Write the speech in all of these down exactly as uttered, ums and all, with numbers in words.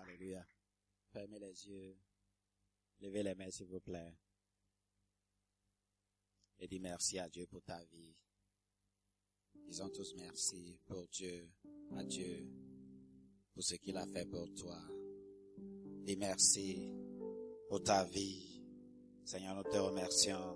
Alléluia. Fermez les yeux. Levez les mains, s'il vous plaît. Et dis merci à Dieu pour ta vie. Disons tous merci pour Dieu, à Dieu, pour ce qu'il a fait pour toi. Dis merci pour ta vie. Seigneur, nous te remercions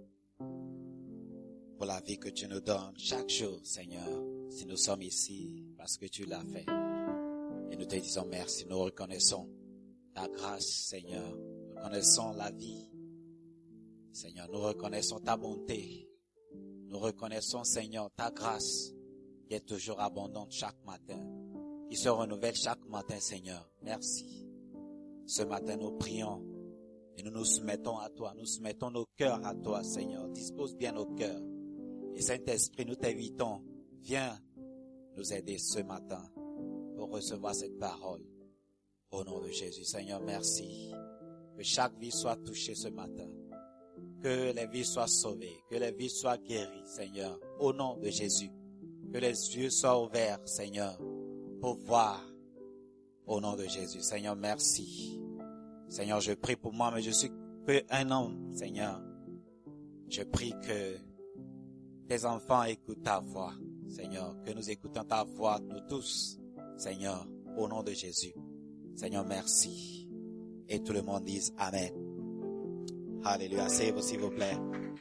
pour la vie que tu nous donnes chaque jour, Seigneur. Si nous sommes ici, parce que tu l'as fait. Et nous te disons merci. Nous reconnaissons ta grâce, Seigneur. Nous reconnaissons la vie. Seigneur, nous reconnaissons ta bonté. Nous reconnaissons, Seigneur, ta grâce qui est toujours abondante chaque matin, qui se renouvelle chaque matin, Seigneur. Merci. Ce matin, nous prions et nous nous soumettons à toi. Nous soumettons nos cœurs à toi, Seigneur. Dispose bien nos cœurs. Et Saint-Esprit, nous t'invitons. Viens nous aider ce matin pour recevoir cette parole. Au nom de Jésus, Seigneur, merci. Que chaque vie soit touchée ce matin. Que les vies soient sauvées. Que les vies soient guéries, Seigneur. Au nom de Jésus. Que les yeux soient ouverts, Seigneur, pour voir. Au nom de Jésus. Seigneur, merci. Seigneur, je prie pour moi, mais je suis que un homme, Seigneur. Je prie que tes enfants écoutent ta voix, Seigneur. Que nous écoutons ta voix, nous tous, Seigneur, au nom de Jésus. Seigneur, merci. Et tout le monde dise Amen. Alléluia. Asseyez-vous, s'il vous plaît.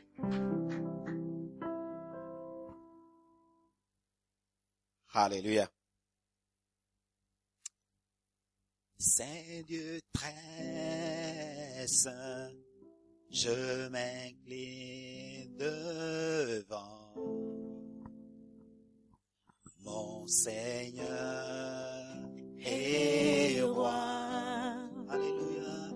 Alléluia. Saint Dieu très saint, je m'incline devant mon Seigneur et roi. Alléluia.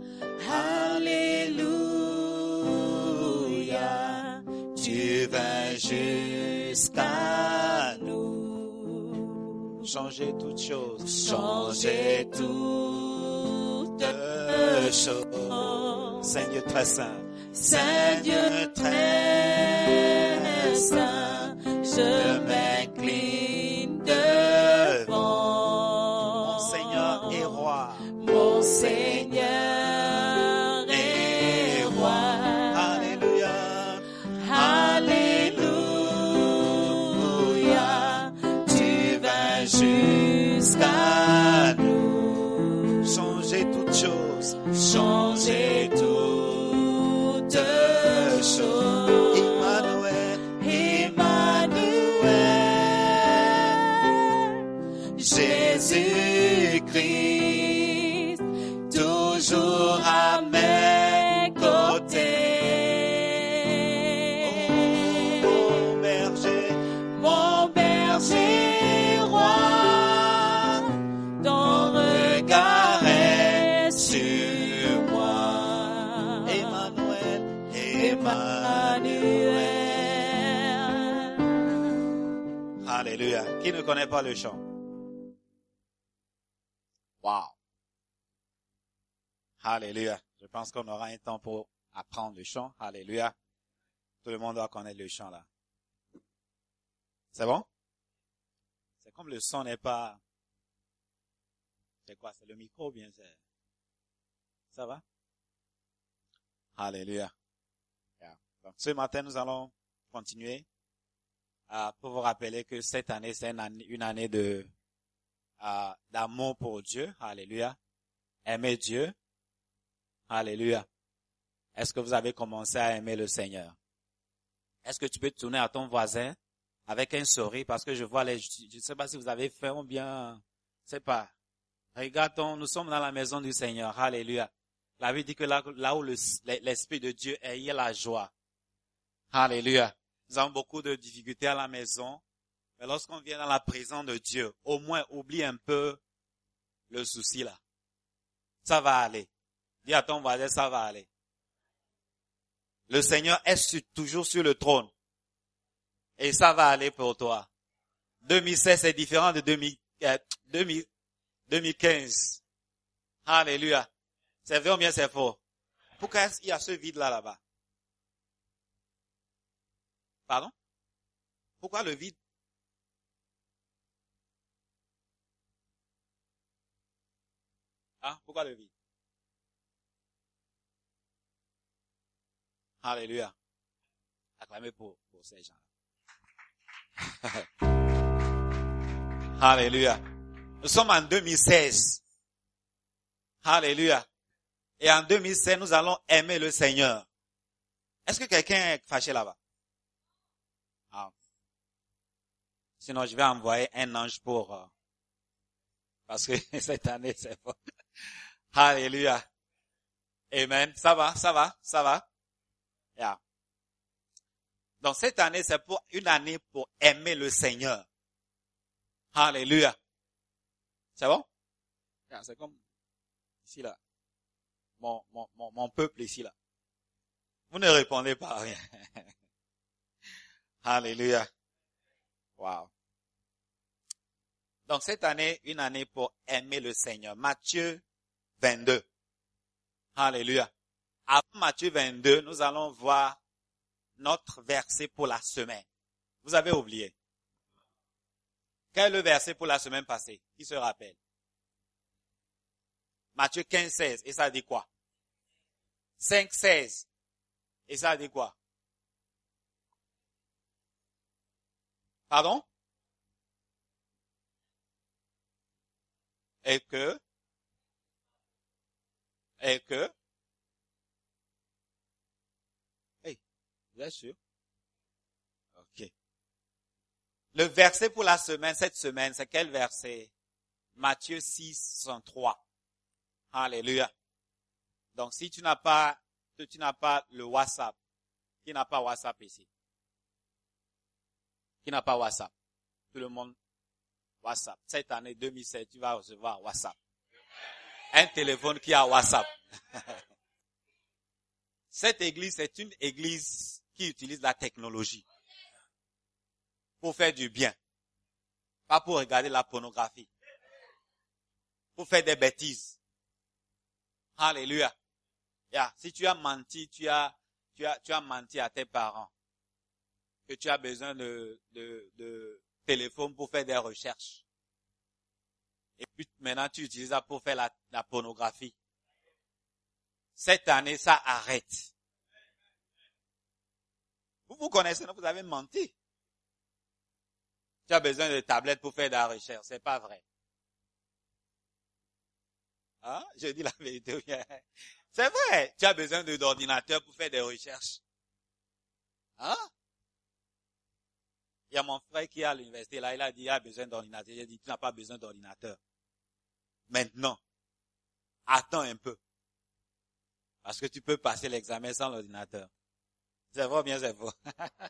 Alléluia. Tu vas jusqu'à nous. Changer toutes choses. Changer toutes choses. Saint Dieu très saint. Saint Dieu très saint. Je m'incline devant mon Seigneur et roi. Mon Seigneur et roi. Alléluia. Alléluia. Tu vas jusqu'à nous. Changer toutes choses. Changer toutes choses. Emmanuel. Emmanuel. Jésus-Christ. Toujours à mes côtés. Oh, mon berger, mon berger roi, ton regard est sur moi. Emmanuel, Emmanuel. Alléluia. Qui ne connaît pas le chant? Wow. Alléluia. Je pense qu'on aura un temps pour apprendre le chant. Alléluia. Tout le monde doit connaître le chant là. C'est bon? C'est comme le son n'est pas... C'est quoi? C'est le micro ou bien c'est... Ça va? Alléluia. Yeah. Donc ce matin, nous allons continuer euh, pour vous rappeler que cette année, c'est une année, une année de euh, d'amour pour Dieu. Alléluia. Aimer Dieu. Alléluia. Est-ce que vous avez commencé à aimer le Seigneur? Est-ce que tu peux tourner à ton voisin avec un sourire parce que je vois les, je ne sais pas si vous avez faim ou bien, je sais pas. Regardons, nous sommes dans la maison du Seigneur. Alléluia. La Bible dit que là, là où le, l'Esprit de Dieu est, il y a la joie. Alléluia. Nous avons beaucoup de difficultés à la maison. Mais lorsqu'on vient dans la présence de Dieu, au moins oublie un peu le souci là. Ça va aller. Dis à ton voisin, ça va aller. Le Seigneur est sur, toujours sur le trône. Et ça va aller pour toi. deux mille seize, c'est différent de deux mille, euh, deux mille, deux mille quinze. Alléluia. C'est vrai ou bien c'est faux? Pourquoi il y a ce vide-là, là-bas? Pardon? Pourquoi le vide? Hein? Pourquoi le vide? Alléluia. Acclamez pour, pour ces gens-là. Alléluia. Nous sommes en deux mille seize. Alléluia. Et en deux mille seize, nous allons aimer le Seigneur. Est-ce que quelqu'un est fâché là-bas? Ah. Sinon, je vais envoyer un ange pour... Euh, parce que cette année, c'est pas... Alléluia. Amen. Ça va, ça va, ça va. Yeah. Donc cette année, c'est pour une année pour aimer le Seigneur. Alléluia. C'est bon? Yeah, c'est comme ici là. Mon, mon, mon, mon peuple ici là. Vous ne répondez pas à rien. Alléluia. Wow. Donc cette année, une année pour aimer le Seigneur. Matthieu vingt-deux. Alléluia. Avant Matthieu vingt-deux, nous allons voir notre verset pour la semaine. Vous avez oublié. Quel est le verset pour la semaine passée? Qui se rappelle? Matthieu quinze, seize. Et ça dit quoi? cinq, seize. Et ça dit quoi? Pardon? Et que? Et que? Hey, vous êtes sûr? Ok. Le verset pour la semaine, cette semaine, c'est quel verset? Matthieu six, soixante-trois. Alléluia. Donc, si tu n'as pas, tu n'as pas le WhatsApp, qui n'a pas WhatsApp ici? Qui n'a pas WhatsApp? Tout le monde, WhatsApp. Cette année deux mille sept, tu vas recevoir WhatsApp. Un téléphone qui a WhatsApp. Cette église, c'est une église qui utilise la technologie pour faire du bien. Pas pour regarder la pornographie. Pour faire des bêtises. Alléluia. Yeah. Si tu as menti, tu as, tu as, tu as menti à tes parents. Que tu as besoin de, de, de téléphone pour faire des recherches. Et puis maintenant tu utilises ça pour faire la, la pornographie. Cette année, ça arrête. Vous vous connaissez, non? Vous avez menti. Tu as besoin de tablettes pour faire de la recherche. C'est pas vrai. Hein? Je dis la vérité. C'est vrai. Tu as besoin d'ordinateur pour faire des recherches. Hein? Il y a mon frère qui est à l'université, là, il a dit, il a besoin d'ordinateur. J'ai dit, tu n'as pas besoin d'ordinateur. Maintenant, attends un peu. Parce que tu peux passer l'examen sans l'ordinateur. C'est vrai ou bien c'est faux?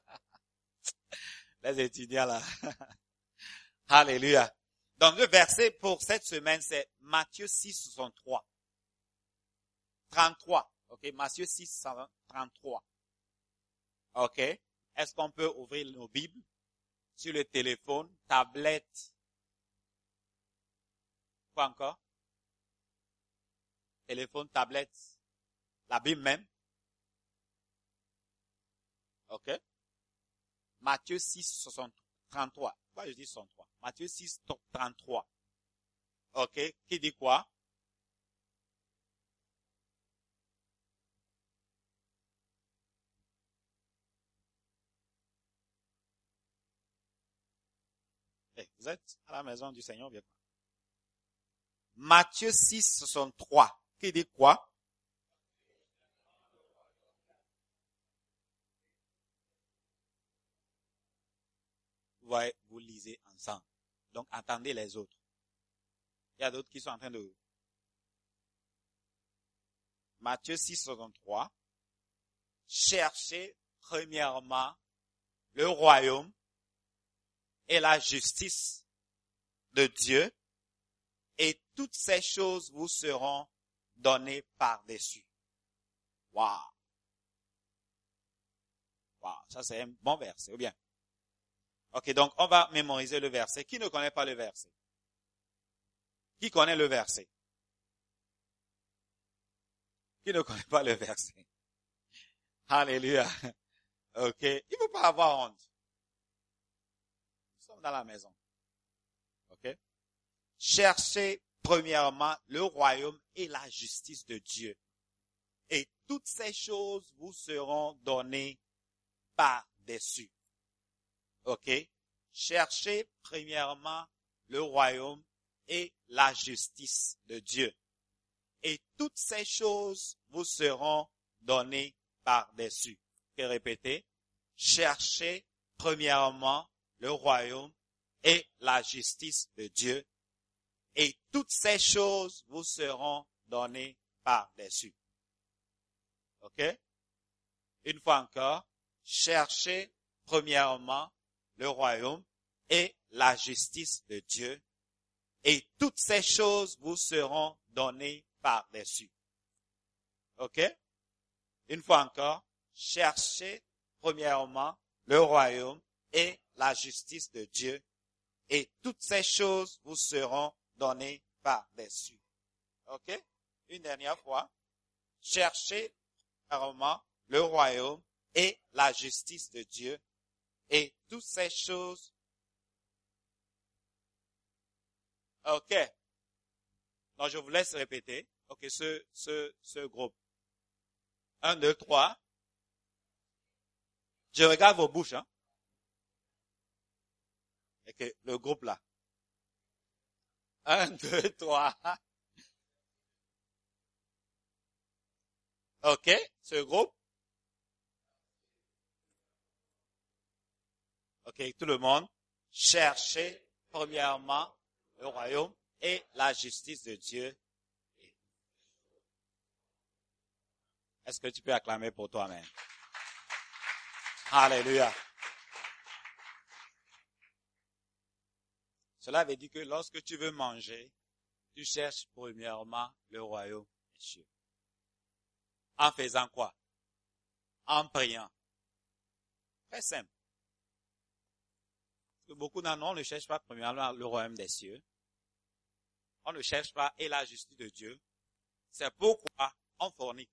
Les étudiants là. Alléluia. Donc le verset pour cette semaine, c'est Matthieu six, soixante-trois. trente-trois. Ok, Matthieu six, trente-trois. Ok. Est-ce qu'on peut ouvrir nos Bibles sur le téléphone, tablette? Quoi encore? Téléphone, tablette, la Bible même. Ok. Matthieu six, trente-trois. Pourquoi je dis soixante-trois? Matthieu six, trente-trois. Ok. Qui dit quoi? Hey, vous êtes à la maison du Seigneur, bien. Matthieu six, soixante-trois. Qui dit quoi? Ouais, vous lisez ensemble. Donc, entendez les autres. Il y a d'autres qui sont en train de... Matthieu six, soixante-trois. Cherchez premièrement le royaume et la justice de Dieu, et toutes ces choses vous seront données par-dessus. Waouh! Waouh, ça c'est un bon verset, ou bien? Ok, donc on va mémoriser le verset. Qui ne connaît pas le verset? Qui connaît le verset? Qui ne connaît pas le verset? Alléluia. Ok, il ne faut pas avoir honte. Nous sommes dans la maison. Ok? Cherchez premièrement le royaume et la justice de Dieu. Et toutes ces choses vous seront données par-dessus. OK? Cherchez premièrement le royaume et la justice de Dieu. Et toutes ces choses vous seront données par-dessus. Je vais répéter. Cherchez premièrement le royaume et la justice de Dieu. Et toutes ces choses vous seront données par-dessus. OK? Une fois encore, cherchez premièrement le royaume et la justice de Dieu. Et toutes ces choses vous seront données par-dessus. OK? Une fois encore, cherchez premièrement le royaume et la justice de Dieu. Et toutes ces choses vous seront données par-dessus. OK? Une dernière fois, cherchez premièrement le royaume et la justice de Dieu. Et toutes ces choses. OK. Donc, je vous laisse répéter. OK, ce, ce, ce groupe. Un, deux, trois. Je regarde vos bouches, hein. OK, le groupe là. Un, deux, trois. OK, ce groupe. OK, tout le monde. Cherchez premièrement le royaume et la justice de Dieu. Est-ce que tu peux acclamer pour toi-même? Alléluia. Cela veut dire que lorsque tu veux manger, tu cherches premièrement le royaume des cieux. En faisant quoi? En priant. Très simple. Parce que beaucoup d'entre nous, on ne cherche pas premièrement le royaume des cieux. On ne cherche pas et la justice de Dieu. C'est pourquoi on fornique.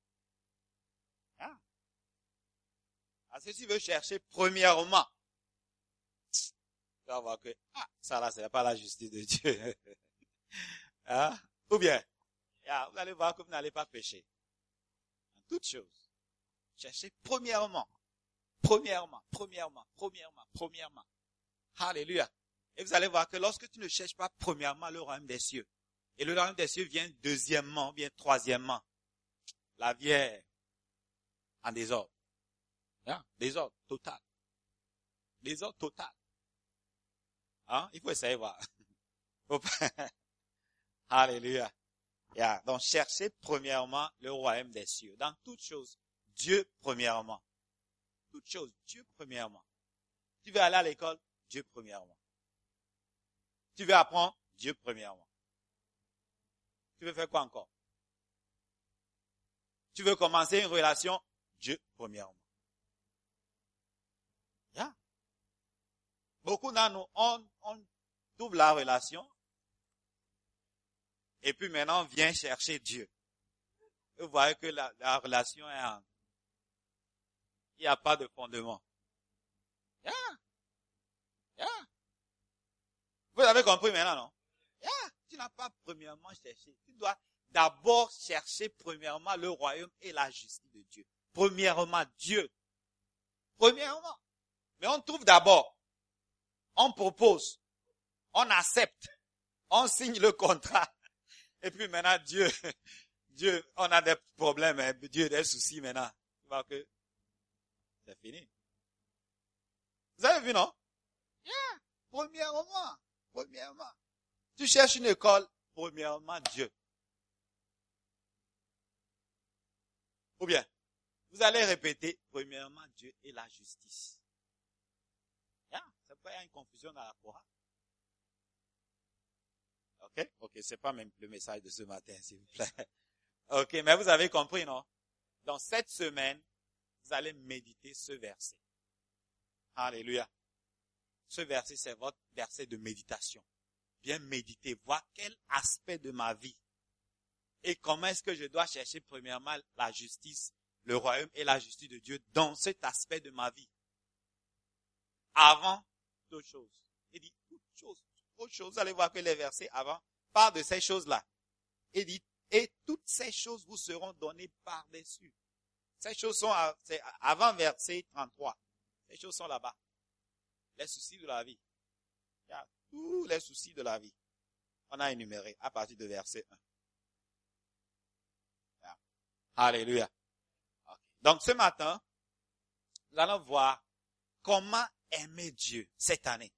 Hein? Parce que si tu veux chercher premièrement, tu vas voir que, ah, ça là, c'est pas la justice de Dieu. Hein? Ou bien, ah, vous allez voir que vous n'allez pas pécher. En toutes choses. Cherchez premièrement, premièrement, premièrement, premièrement, premièrement. Alléluia. Et vous allez voir que lorsque tu ne cherches pas premièrement le royaume des cieux, et le royaume des cieux vient deuxièmement, vient troisièmement, la vie est en désordre. Hein? Désordre total. Désordre total. Hein? Il faut essayer de voir. Alléluia. Yeah. Donc, cherchez premièrement le royaume des cieux. Dans toutes choses, Dieu premièrement. Toutes choses, Dieu premièrement. Tu veux aller à l'école, Dieu premièrement. Tu veux apprendre, Dieu premièrement. Tu veux faire quoi encore? Tu veux commencer une relation, Dieu premièrement. Yeah. Beaucoup d'entre nous, on, on trouve la relation et puis maintenant on vient chercher Dieu. Et vous voyez que la, la relation est en... Il n'y a pas de fondement. Yeah. Yeah. Vous avez compris maintenant, non? Yeah. Tu n'as pas premièrement cherché. Tu dois d'abord chercher premièrement le royaume et la justice de Dieu. Premièrement, Dieu. Premièrement. Mais on trouve d'abord. On propose. On accepte. On signe le contrat. Et puis maintenant, Dieu, Dieu, on a des problèmes, hein, Dieu des soucis maintenant. Tu vois que c'est fini. Vous avez vu, non? Yeah. Premièrement. Premièrement. Tu cherches une école, premièrement Dieu. Ou bien, vous allez répéter, premièrement Dieu et la justice. Yeah. C'est pourquoi il y a une confusion dans la Torah. Ok? Ok, c'est pas même le message de ce matin, s'il vous plaît. Ok, mais vous avez compris, non? Dans cette semaine, vous allez méditer ce verset. Alléluia. Ce verset, c'est votre verset de méditation. Bien méditer, voir quel aspect de ma vie et comment est-ce que je dois chercher premièrement la justice, le royaume et la justice de Dieu dans cet aspect de ma vie. Avant toute chose. Il dit toute chose, autre chose. Vous allez voir que les versets avant parle de ces choses-là. Il dit, et toutes ces choses vous seront données par-dessus. Ces choses sont à, c'est avant verset trente-trois. Ces choses sont là-bas. Les soucis de la vie. Il y a tous les soucis de la vie. On a énuméré à partir de verset un. Yeah. Alléluia. Okay. Donc ce matin, nous allons voir comment aimer Dieu cette année.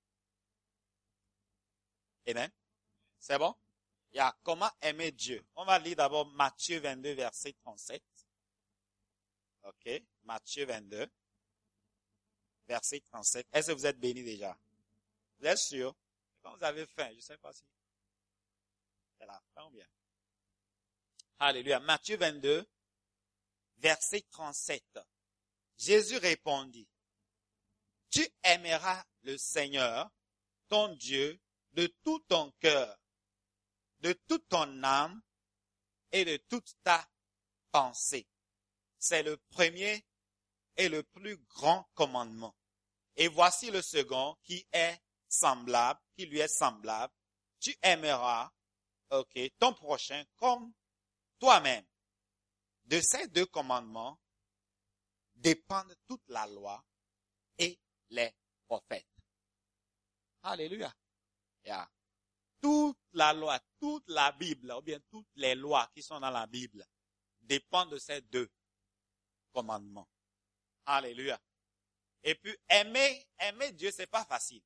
Amen. C'est bon? Il y a comment aimer Dieu. On va lire d'abord Matthieu vingt-deux, verset trente-sept. OK. Matthieu vingt-deux, verset trente-sept. Est-ce que vous êtes bénis déjà? Vous êtes sûr? Quand vous avez faim, je ne sais pas si c'est la fin ou bien. Alléluia. Matthieu vingt-deux, verset trente-sept. Jésus répondit, tu aimeras le Seigneur, ton Dieu, de tout ton cœur, de toute ton âme et de toute ta pensée. C'est le premier et le plus grand commandement. Et voici le second qui est semblable, qui lui est semblable. Tu aimeras, ok, ton prochain comme toi-même. De ces deux commandements dépendent toute la loi et les prophètes. Alléluia. Yeah. Toute la loi, toute la Bible, ou bien toutes les lois qui sont dans la Bible dépendent de ces deux commandements. Alléluia. Et puis, aimer, aimer Dieu, c'est pas facile.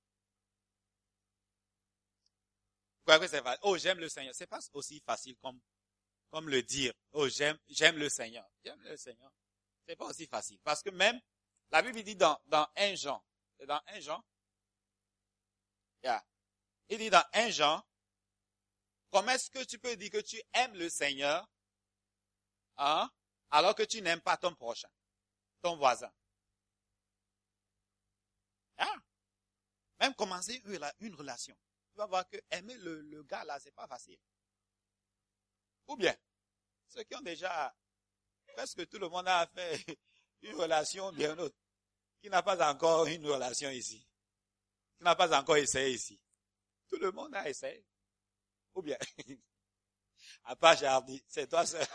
Vous croyez que c'est facile? Oh, j'aime le Seigneur. C'est pas aussi facile comme, comme le dire. Oh, j'aime, j'aime le Seigneur. J'aime le Seigneur. C'est pas aussi facile. Parce que même, la Bible dit dans, dans un Jean, c'est dans un Jean, yeah. Il dit dans un Jean, comment est-ce que tu peux dire que tu aimes le Seigneur, hein, alors que tu n'aimes pas ton prochain, ton voisin? Ah, même commencer une relation. Tu vas voir que aimer le, le gars là, c'est pas facile. Ou bien, ceux qui ont déjà, presque tout le monde a fait une relation bien autre, qui n'a pas encore une relation ici, qui n'a pas encore essayé ici. Tout le monde a essayé. Ou bien, à part Jardy, c'est toi seul.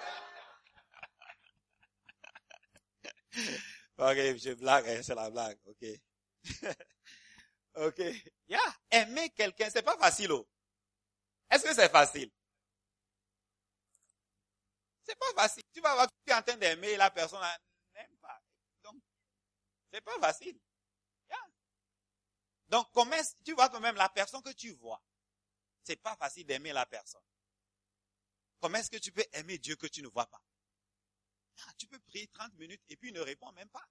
Ok, je blague, c'est la blague, ok. Ok. Yeah. Aimer quelqu'un, c'est pas facile, oh. Est-ce que c'est facile? C'est pas facile. Tu vas voir que tu es en train d'aimer la personne, n'aime pas. Donc, c'est pas facile. Yeah. Donc, comment tu vois quand même la personne que tu vois? C'est pas facile d'aimer la personne. Comment est-ce que tu peux aimer Dieu que tu ne vois pas? Ah, tu peux prier trente minutes et puis il ne répond même pas.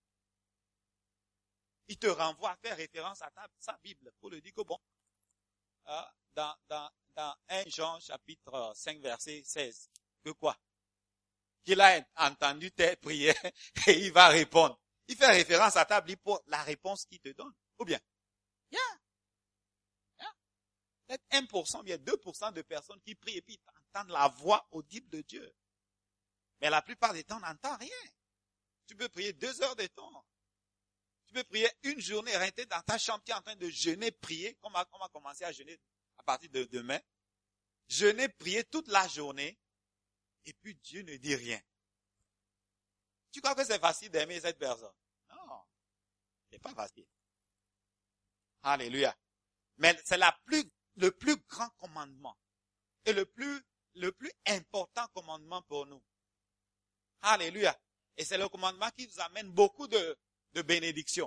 Il te renvoie à faire référence à ta, sa Bible pour le dire que bon, euh, dans, dans, dans un Jean chapitre cinq verset seize, que quoi? Qu'il a entendu tes prières et il va répondre. Il fait référence à ta Bible pour la réponse qu'il te donne. Ou bien, yeah, yeah. Peut-être un pour cent, bien deux pour cent de personnes qui prient et puis entendent la voix audible de Dieu. Mais la plupart des temps, on n'entend rien. Tu peux prier deux heures de temps. Tu peux prier une journée, rester dans ta chambre, tu es en train de jeûner, prier, comme on va commencer à jeûner à partir de demain. Jeûner, prier toute la journée, et puis Dieu ne dit rien. Tu crois que c'est facile d'aimer cette personne? Non, c'est pas facile. Alléluia. Mais c'est la plus, le plus grand commandement, et le plus, le plus important commandement pour nous. Alléluia. Et c'est le commandement qui nous amène beaucoup de, de bénédictions.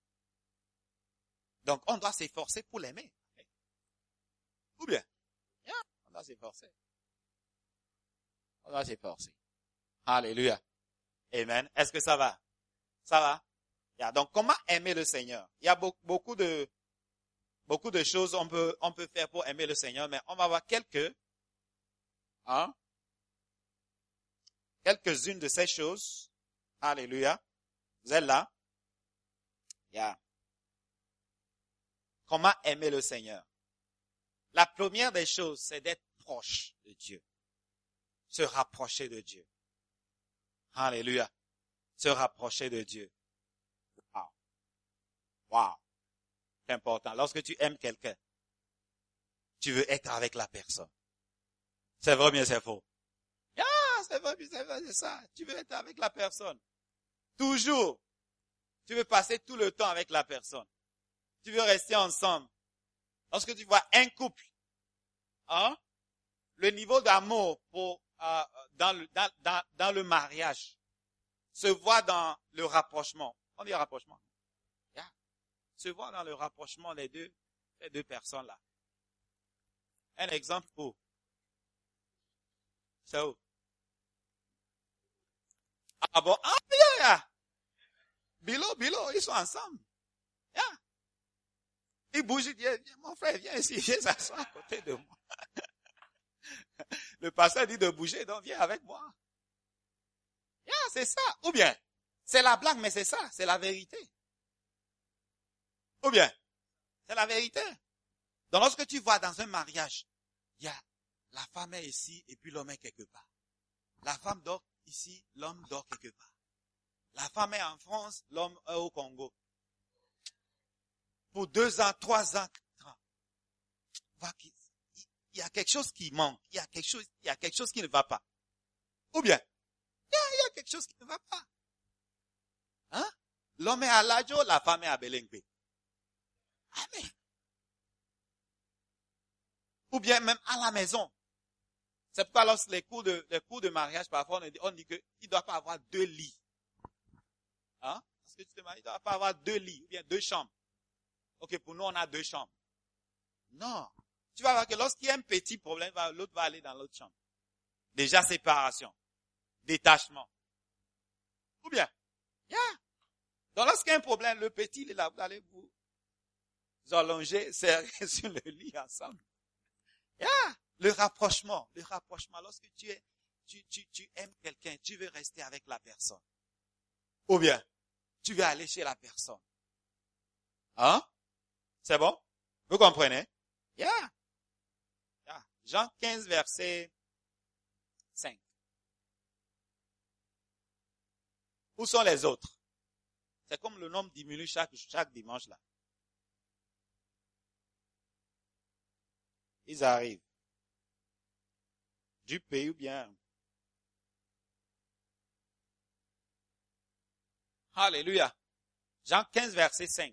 Donc, on doit s'efforcer pour l'aimer. Ou bien, yeah, on doit s'efforcer. On doit s'efforcer. Alléluia. Amen. Est-ce que ça va? Ça va? Yeah. Donc, comment aimer le Seigneur? Il y a beaucoup, beaucoup de, beaucoup de choses on peut, on peut faire pour aimer le Seigneur, mais on va voir quelques, hein, quelques-unes de ces choses. Alléluia. Vous êtes là? Yeah. Comment aimer le Seigneur? La première des choses, c'est d'être proche de Dieu. Se rapprocher de Dieu. Alléluia. Se rapprocher de Dieu. Wow. Wow. C'est important. Lorsque tu aimes quelqu'un, tu veux être avec la personne. C'est vrai ou bien c'est faux? Ah, c'est vrai, c'est vrai, c'est ça. Tu veux être avec la personne. Toujours. Tu veux passer tout le temps avec la personne. Tu veux rester ensemble. Lorsque tu vois un couple, hein, le niveau d'amour pour euh, dans, le, dans, dans, dans le mariage se voit dans le rapprochement. On dit rapprochement. Yeah. Se voit dans le rapprochement des deux, des deux personnes-là. Un exemple où? C'est où? Ah bon? Ah, yeah, yeah. Bilo, Bilo, ils sont ensemble. Yeah. Il bouge, il dit, mon frère, viens ici, viens s'asseoir à côté de moi. Le pasteur dit de bouger, donc viens avec moi. Yeah, c'est ça. Ou bien, c'est la blague, mais c'est ça, c'est la vérité. Ou bien, c'est la vérité. Donc lorsque tu vois dans un mariage, il y a la femme est ici et puis l'homme est quelque part. La femme dort ici, l'homme dort quelque part. La femme est en France, l'homme est au Congo. Pour deux ans, trois ans, quatre ans. Il y a quelque chose qui manque. Il y a quelque chose, il y a quelque chose qui ne va pas. Ou bien, il y a, il y a quelque chose qui ne va pas. Hein? L'homme est à Ladjo, la femme est à Belengbe. Amen. Ou bien même à la maison. C'est pourquoi lorsque les cours de, les cours de mariage, parfois, on dit, on dit qu'il ne doit pas avoir deux lits. Hein? Parce que tu te maries, il ne doit pas avoir deux lits, ou bien deux chambres. Ok, pour nous, on a deux chambres. Non. Tu vas voir que lorsqu'il y a un petit problème, l'autre va aller dans l'autre chambre. Déjà, séparation. Détachement. Ou bien, yeah. Donc, lorsqu'il y a un problème, le petit, il est là, vous allez vous allonger, serrer sur le lit ensemble. Yeah. Le rapprochement, le rapprochement. Lorsque tu es, tu, tu, tu aimes quelqu'un, tu veux rester avec la personne. Ou bien, tu veux aller chez la personne. Hein? C'est bon? Vous comprenez? Yeah. Yeah. Jean quinze, verset cinq. Où sont les autres? C'est comme le nombre diminue chaque, chaque dimanche là. Ils arrivent. Du pays ou bien. Alléluia. Jean quinze, verset cinq.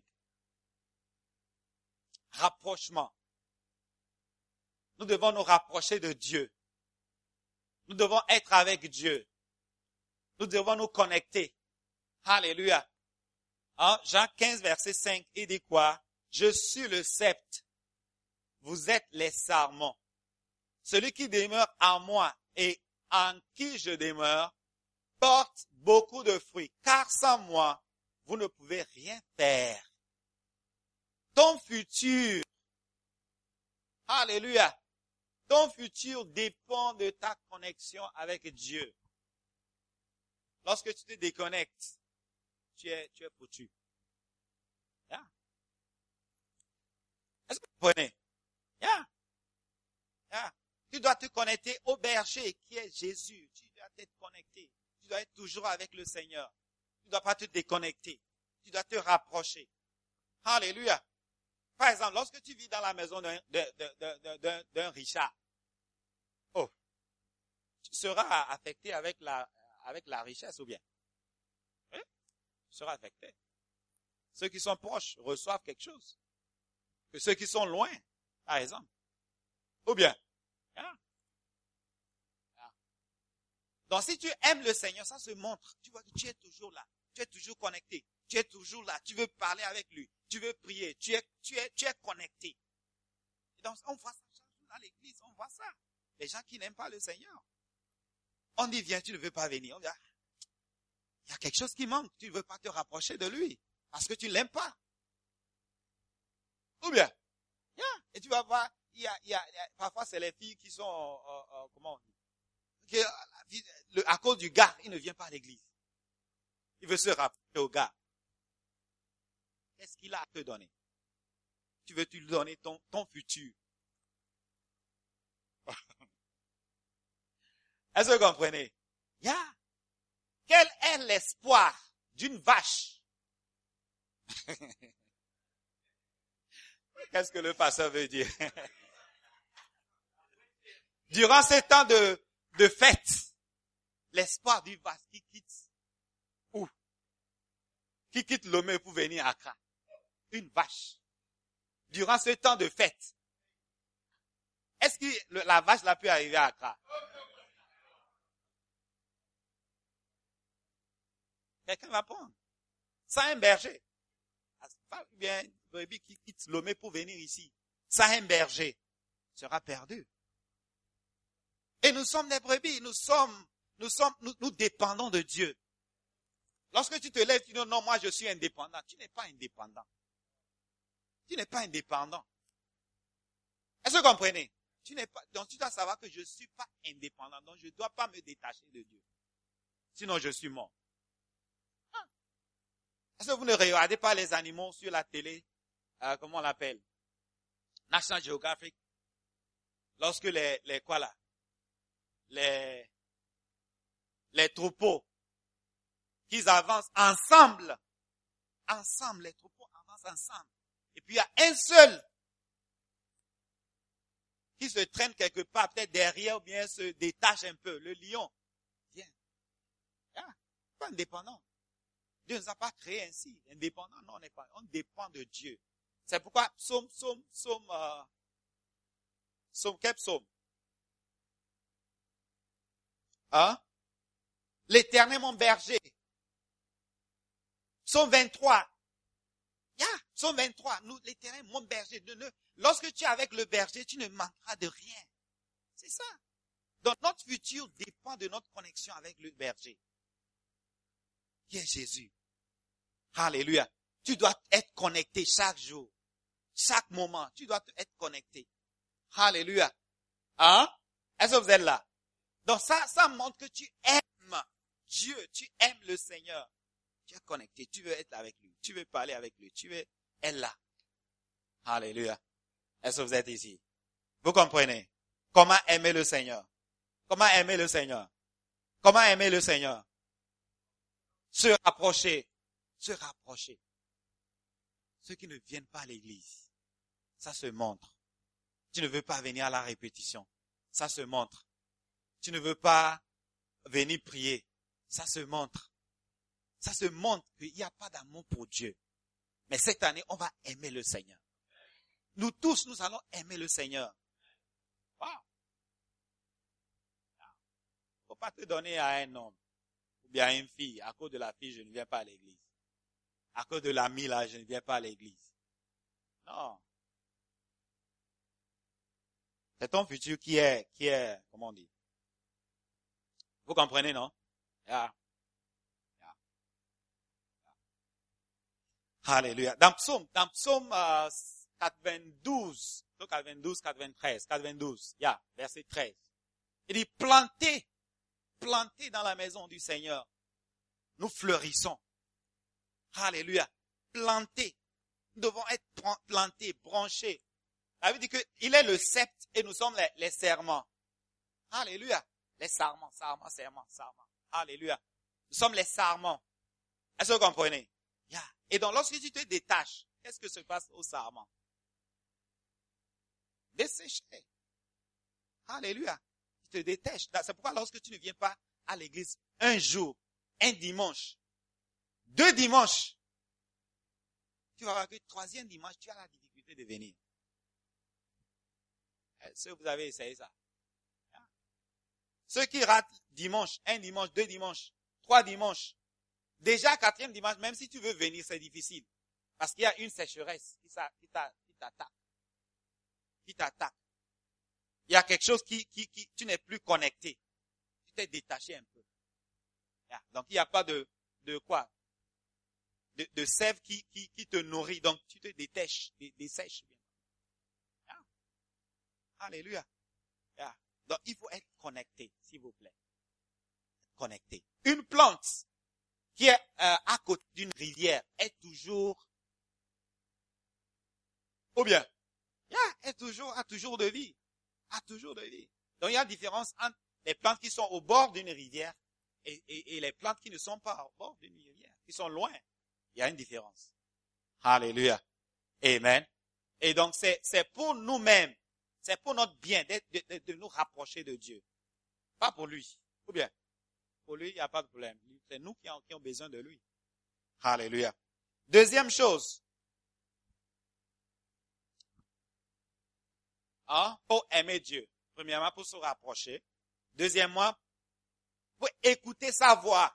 Rapprochement. Nous devons nous rapprocher de Dieu. Nous devons être avec Dieu. Nous devons nous connecter. Alléluia. Hein? Jean quinze, verset cinq, il dit quoi? Je suis le sceptre. Vous êtes les sarments. Celui qui demeure en moi et en qui je demeure porte beaucoup de fruits. Car sans moi, vous ne pouvez rien faire. Ton futur, alléluia, ton futur dépend de ta connexion avec Dieu. Lorsque tu te déconnectes, tu es, tu es foutu. Yeah. Est-ce que vous comprenez? Yeah. Yeah. Tu dois te connecter au berger qui est Jésus. Tu dois être connecté. Tu dois être toujours avec le Seigneur. Tu ne dois pas te déconnecter. Tu dois te rapprocher. Alléluia. Par exemple, lorsque tu vis dans la maison d'un, d'un, d'un, d'un richard, oh, tu seras affecté avec la, avec la richesse ou bien? Oui, tu seras affecté. Ceux qui sont proches reçoivent quelque chose. Que ceux qui sont loin, par exemple. Ou bien? Hein? Donc si tu aimes le Seigneur, ça se montre. Tu vois que tu es toujours là. Tu es toujours connecté. Tu es toujours là. Tu veux parler avec lui. Tu veux prier. Tu es, tu es, tu es connecté. Et donc on voit ça dans l'église. On voit ça. Les gens qui n'aiment pas le Seigneur. On dit, viens, tu ne veux pas venir. On dit, ah, il y a quelque chose qui manque. Tu ne veux pas te rapprocher de lui. Parce que tu ne l'aimes pas. Ou bien, yeah. Et tu vas voir, il y a, il y a, il y a parfois c'est les filles qui sont, euh, euh, comment on dit, que, le, à cause du gars, il ne vient pas à l'église. Il veut se rapprocher au gars. Qu'est-ce qu'il a à te donner? Tu veux tu lui donner ton, ton futur? Est-ce que vous comprenez? Yeah. Quel est l'espoir d'une vache? Qu'est-ce que le pasteur veut dire? Durant ces temps de, de fête, l'espoir du vache qui quitte où? Qui quitte Lomé pour venir à Accra. Une vache. Durant ce temps de fête. Est-ce que le, la vache l'a pu arriver à Accra? Quelqu'un va prendre. Sans un berger. Bien, une brebis qui quitte Lomé pour venir ici. Sans un berger. Sera perdu. Et nous sommes des brebis. Nous sommes, nous sommes, nous, nous dépendons de Dieu. Lorsque tu te lèves, tu dis non, moi je suis indépendant. Tu n'es pas indépendant. Tu n'es pas indépendant. Est-ce que vous comprenez? Tu n'es pas, donc tu dois savoir que je ne suis pas indépendant. Donc je ne dois pas me détacher de Dieu. Sinon je suis mort. Ah. Est-ce que vous ne regardez pas les animaux sur la télé? Euh, comment on l'appelle? National Geographic. Lorsque les, les quoi là? Les, les troupeaux, qu'ils avancent ensemble. Ensemble, les troupeaux avancent ensemble. Et puis il y a un seul qui se traîne quelque part, peut-être derrière, ou bien se détache un peu. Le lion, viens. Ah, pas indépendant. Dieu ne nous a pas créé ainsi. Indépendant, non, on n'est pas. On dépend de Dieu. C'est pourquoi, psaume, psaume, psaume, euh, psaume, quel psaume? Hein? L'Éternel mon berger. Psaume vingt-trois. Yeah, psaume vingt-trois. Nous, l'Éternel mon berger. De ne, lorsque tu es avec le berger, tu ne manqueras de rien. C'est ça. Donc notre futur dépend de notre connexion avec le berger. Qui est Jésus. Alléluia. Tu dois être connecté chaque jour. Chaque moment. Tu dois être connecté. Alléluia. Hein? Est-ce que vous êtes là? Donc ça, ça montre que tu aimes Dieu. Tu aimes le Seigneur. Tu es connecté. Tu veux être avec lui. Tu veux parler avec lui. Tu veux être là. Alléluia. Est-ce que vous êtes ici? Vous comprenez? Comment aimer le Seigneur? Comment aimer le Seigneur? Comment aimer le Seigneur? Se rapprocher. Se rapprocher. Ceux qui ne viennent pas à l'église. Ça se montre. Tu ne veux pas venir à la répétition. Ça se montre. Tu ne veux pas venir prier. Ça se montre. Ça se montre qu'il n'y a pas d'amour pour Dieu. Mais cette année, on va aimer le Seigneur. Nous tous, nous allons aimer le Seigneur. Wow. Faut pas te donner à un homme ou bien à une fille. À cause de la fille, je ne viens pas à l'église. À cause de l'ami, là, je ne viens pas à l'église. Non. C'est ton futur qui est, qui est, comment on dit? Vous comprenez, non? Yeah. Yeah. Yeah. Alléluia. Dans Psaume, dans Psaume euh, quatre-vingt-douze, quatre-vingt-douze, quatre-vingt-treize, quatre-vingt-douze, yeah, verset treize. Il dit, plantez, plantez dans la maison du Seigneur. Nous fleurissons. Alléluia. Plantés. Nous devons être plantés, branchés. Ça veut dire qu'il est le sceptre et nous sommes les, les serments. Alléluia. Les sarments, sarments, serments, sarments. Alléluia. Nous sommes les sarments. Est-ce que vous comprenez? Yeah. Et donc, lorsque tu te détaches, qu'est-ce que se passe au sarment? Desséché. Alléluia. Tu te détaches. C'est pourquoi lorsque tu ne viens pas à l'église un jour, un dimanche, deux dimanches, tu vas voir que troisième dimanche, tu as la difficulté de venir. Est-ce que vous avez essayé ça? Ceux qui ratent dimanche, un dimanche, deux dimanches, trois dimanches, déjà quatrième dimanche, même si tu veux venir, c'est difficile. Parce qu'il y a une sécheresse qui t'attaque. Qui t'attaque. Il y a quelque chose qui, qui, qui, tu n'es plus connecté. Tu t'es détaché un peu. Donc il n'y a pas de, de quoi? De, de sève qui, qui, qui te nourrit. Donc tu te détaches, dessèches. Alléluia. Donc, il faut être connecté, s'il vous plaît. Connecté. Une plante qui est euh, à côté d'une rivière est toujours, ou bien, yeah, est toujours, a toujours de vie. A toujours de vie. Donc, il y a une différence entre les plantes qui sont au bord d'une rivière et, et, et les plantes qui ne sont pas au bord d'une rivière, qui sont loin. Il y a une différence. Alléluia. Amen. Et donc, c'est, c'est pour nous-mêmes. C'est pour notre bien de, de, de nous rapprocher de Dieu. Pas pour lui. Ou bien, pour lui, il n'y a pas de problème. C'est nous qui avons, qui avons besoin de lui. Alléluia. Deuxième chose. Hein, pour aimer Dieu. Premièrement, pour se rapprocher. Deuxièmement, pour écouter sa voix.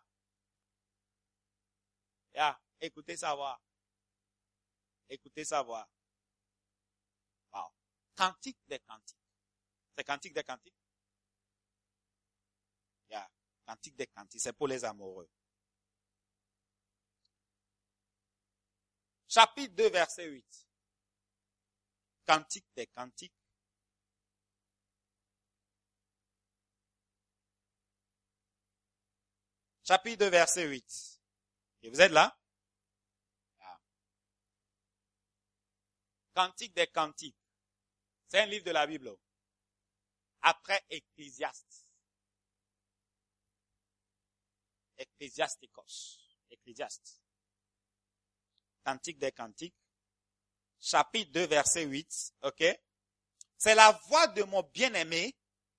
Yeah, écouter sa voix. Écouter sa voix. Wow. Cantique des cantiques. C'est cantique des cantiques? Yeah. Cantique des cantiques. C'est pour les amoureux. Chapitre deux, verset huit. Cantique des cantiques. Chapitre deux, verset huit. Et vous êtes là? Ah. Cantique des cantiques. C'est un livre de la Bible. Après Ecclésiaste. Ecclésiasticos. Ecclésiaste. Cantique des cantiques. Chapitre deux, verset huit. OK? C'est la voix de mon bien-aimé.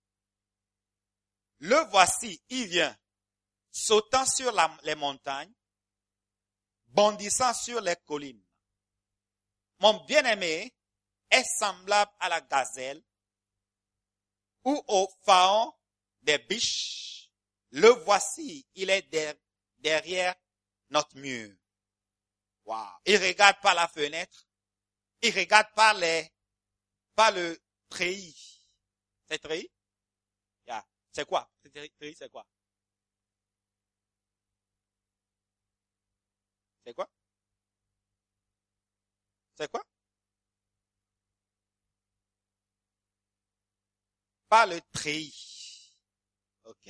Le voici, il vient, sautant sur la, les montagnes, bondissant sur les collines. Mon bien-aimé est semblable à la gazelle ou au faon des biches. Le voici, il est der, derrière notre mur. Wow. Il regarde par la fenêtre. Il regarde par les, par le treillis. C'est treillis? Yeah. C'est quoi? Treillis, c'est quoi? C'est quoi? C'est quoi? Par le treillis. OK?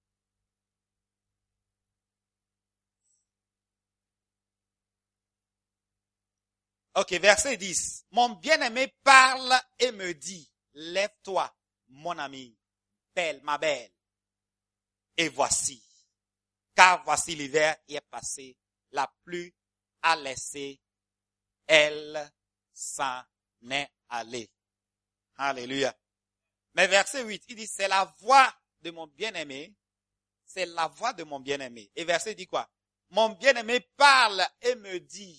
Ok, verset dix. Mon bien-aimé parle et me dit, lève-toi, mon ami, belle, ma belle. Et voici, car voici l'hiver y est passé, la pluie a laissé, elle s'en est allée. Alléluia. Mais verset huit, il dit, c'est la voix de mon bien-aimé, c'est la voix de mon bien-aimé. Et verset dit quoi? Mon bien-aimé parle et me dit,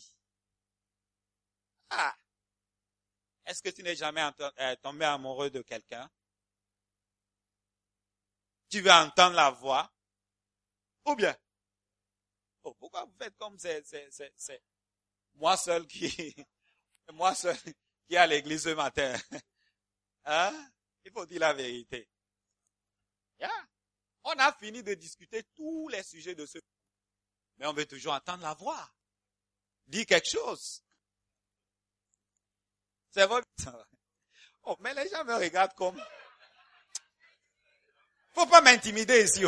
ah, est-ce que tu n'es jamais tombé amoureux de quelqu'un? Tu veux entendre la voix? Ou bien? Oh, pourquoi vous faites comme c'est, c'est, c'est, c'est moi seul qui, moi seul qui est à l'église ce matin? Hein? Il faut dire la vérité. Yeah. On a fini de discuter tous les sujets de ce, mais on veut toujours entendre la voix. Dis quelque chose. C'est votre... Oh, mais les gens me regardent comme... Faut pas m'intimider ici.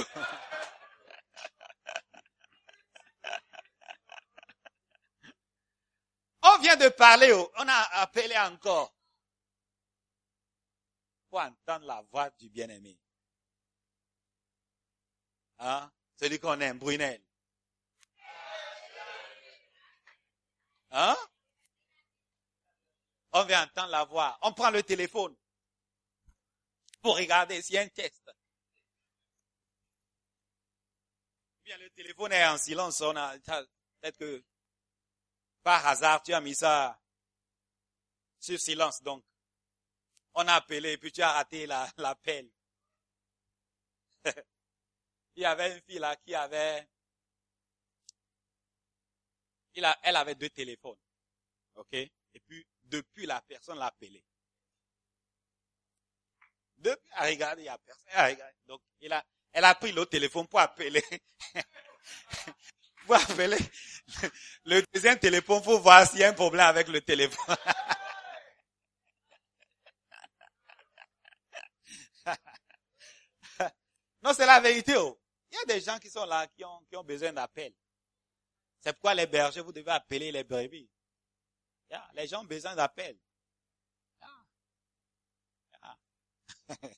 On vient de parler, on a appelé encore. Faut entendre la voix du bien-aimé. Hein? Celui qu'on aime, Brunel. Hein? On vient entendre la voix. On prend le téléphone pour regarder s'il y a un test. Bien, le téléphone est en silence. On a, peut-être que par hasard, tu as mis ça sur silence. Donc, on a appelé et puis tu as raté la, l'appel. Il y avait une fille là qui avait, il a, elle avait deux téléphones. OK? Et puis, depuis, la personne l'a appelé. Depuis, elle regarde, il n'y a personne. Elle regarde. Donc, il a, elle a pris l'autre téléphone pour appeler. Pour appeler. Le deuxième téléphone pour voir s'il y a un problème avec le téléphone. Non, c'est la vérité. Oh. Il y a des gens qui sont là, qui ont, qui ont besoin d'appel. C'est pourquoi les bergers, vous devez appeler les brebis. Yeah, les gens ont besoin d'appel. Yeah. Yeah.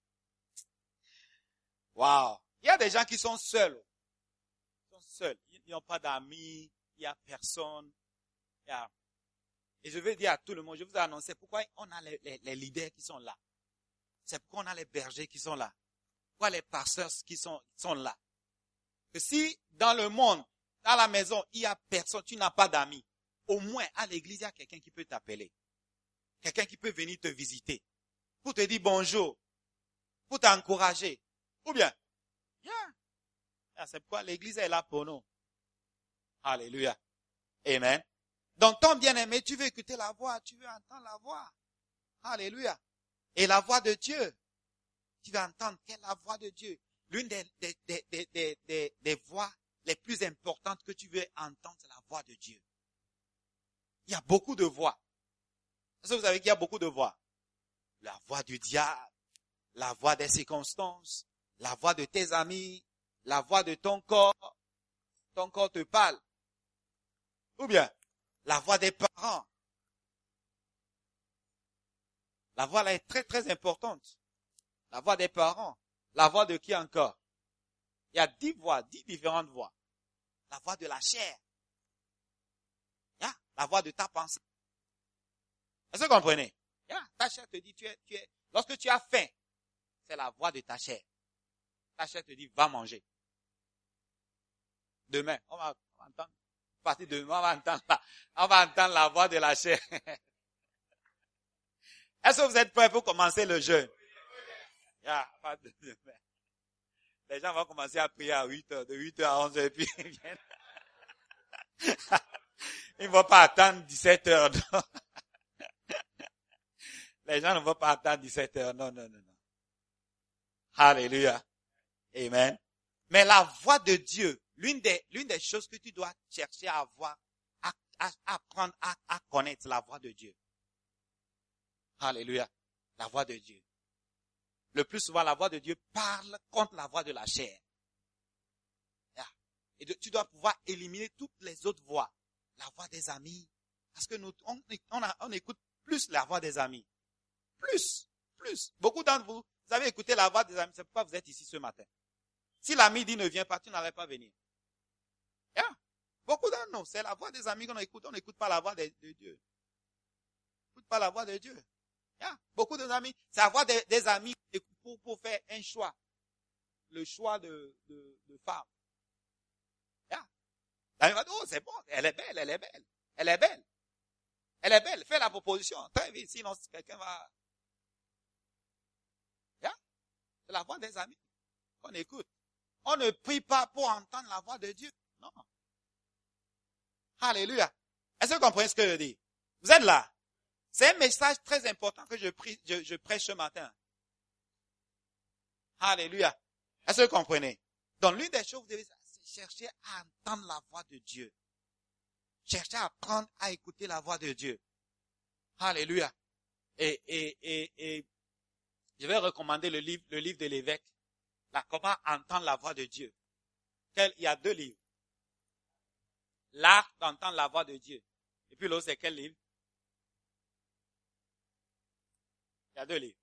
Wow. Il y a des gens qui sont seuls. Ils sont seuls. Ils n'ont pas d'amis. Il n'y a personne. Yeah. Et je vais dire à tout le monde, je vous ai annoncé pourquoi on a les, les, les leaders qui sont là. C'est pourquoi on a les bergers qui sont là. Pourquoi les pasteurs qui sont, sont là. Que si dans le monde, dans la maison, il y a personne, tu n'as pas d'amis, au moins à l'église, il y a quelqu'un qui peut t'appeler. Quelqu'un qui peut venir te visiter. Pour te dire bonjour. Pour t'encourager. Ou bien, yeah. C'est pourquoi l'église est là pour nous. Alléluia. Amen. Donc ton bien-aimé, tu veux écouter la voix, tu veux entendre la voix. Alléluia. Et la voix de Dieu. Tu vas entendre quelle est la voix de Dieu. L'une des, des, des, des, des, des, des voix les plus importantes que tu veux entendre, c'est la voix de Dieu. Il y a beaucoup de voix. Est-ce que vous savez qu'il y a beaucoup de voix? La voix du diable, la voix des circonstances, la voix de tes amis, la voix de ton corps. Ton corps te parle. Ou bien, la voix des parents. La voix là est très très importante. La voix des parents. La voix de qui encore? Il y a dix voix, dix différentes voix. La voix de la chair. Yeah, la voix de ta pensée. Est-ce que vous comprenez? Yeah, ta chair te dit, tu es, tu es, lorsque tu as faim, c'est la voix de ta chair. Ta chair te dit, va manger. Demain, on va entendre, à partir de demain, on va entendre la, on va entendre la voix de la chair. Est-ce que vous êtes prêts pour commencer le jeûne? Yeah, pas de demain. Les gens vont commencer à prier à huit heures, de huit heures à onze heures, et puis ils viennent. Ils ne vont pas attendre dix-sept heures. Non. Les gens ne vont pas attendre dix-sept heures. Non, non, non, non. Alléluia. Amen. Mais la voix de Dieu, l'une des, l'une des choses que tu dois chercher à avoir, à, à, à apprendre à, à connaître la voix de Dieu. Alléluia. La voix de Dieu. Le plus souvent, la voix de Dieu parle contre la voix de la chair. Et de, tu dois pouvoir éliminer toutes les autres voix. La voix des amis. Parce que nous, on, on, a, on écoute plus la voix des amis. Plus, plus. Beaucoup d'entre vous, vous avez écouté la voix des amis. C'est pourquoi vous êtes ici ce matin. Si l'ami dit ne viens pas, tu n'allais pas venir. Yeah. Beaucoup d'entre nous, c'est la voix des amis qu'on écoute. On n'écoute pas la voix de, de Dieu. On n'écoute pas la voix de Dieu. Yeah. Beaucoup d'amis, c'est la voix des, des amis pour, pour faire un choix. Le choix de, de, de femme. Yeah. L'ami va dire, oh, c'est bon, elle est belle, elle est belle. Elle est belle. Elle est belle, fais la proposition. Très vite, sinon quelqu'un va... Yeah. C'est la voix des amis qu'on écoute. On ne prie pas pour entendre la voix de Dieu. Non. Alléluia. Est-ce que vous comprenez ce que je dis? Vous êtes là? C'est un message très important que je, prie, je, je prêche ce matin. Alléluia. Est-ce que vous comprenez? Donc, l'une des choses, vous devez chercher à entendre la voix de Dieu. Chercher à apprendre à écouter la voix de Dieu. Alléluia. Et, et, et, et je vais recommander le livre, le livre de l'évêque. Là, comment entendre la voix de Dieu. Quel, il y a deux livres. L'art d'entendre la voix de Dieu. Et puis l'autre, c'est quel livre? Il y a deux livres.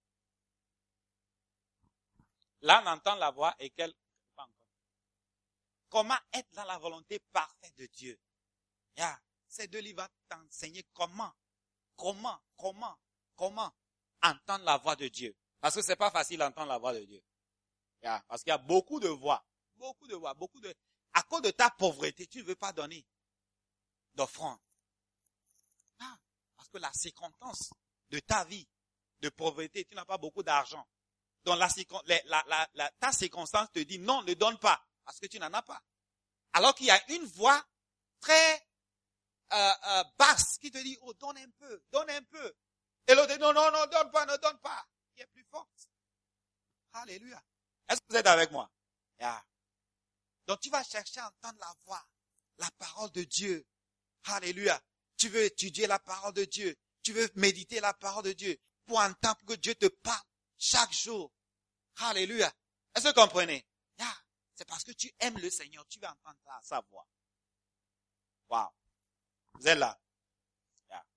L'art d'entendre la voix et quel? Pas encore. Comment être dans la volonté parfaite de Dieu. Yeah. Ces deux livres vont t'enseigner comment, comment, comment, comment entendre la voix de Dieu. Parce que c'est pas facile d'entendre la voix de Dieu. Yeah. Parce qu'il y a beaucoup de voix. Beaucoup de voix. Beaucoup de, à cause de ta pauvreté, tu ne veux pas donner d'offrande. Ah. Parce que la circonstance de ta vie, de pauvreté, tu n'as pas beaucoup d'argent. Donc la, la, la, la, ta circonstance te dit non, ne donne pas. Parce que tu n'en as pas. Alors qu'il y a une voix très euh, euh, basse qui te dit, oh, donne un peu, donne un peu. Et l'autre dit, non, non, non, donne pas, ne donne pas. Qui est plus forte. Alléluia. Est-ce que vous êtes avec moi? Yeah. Donc tu vas chercher à entendre la voix, la parole de Dieu. Alléluia. Tu veux étudier la parole de Dieu. Tu veux méditer la parole de Dieu. Pour entendre que Dieu te parle chaque jour. Alléluia. Est-ce que vous comprenez? Yeah. C'est parce que tu aimes le Seigneur, tu vas entendre sa voix. Wow. Vous êtes là? Yeah.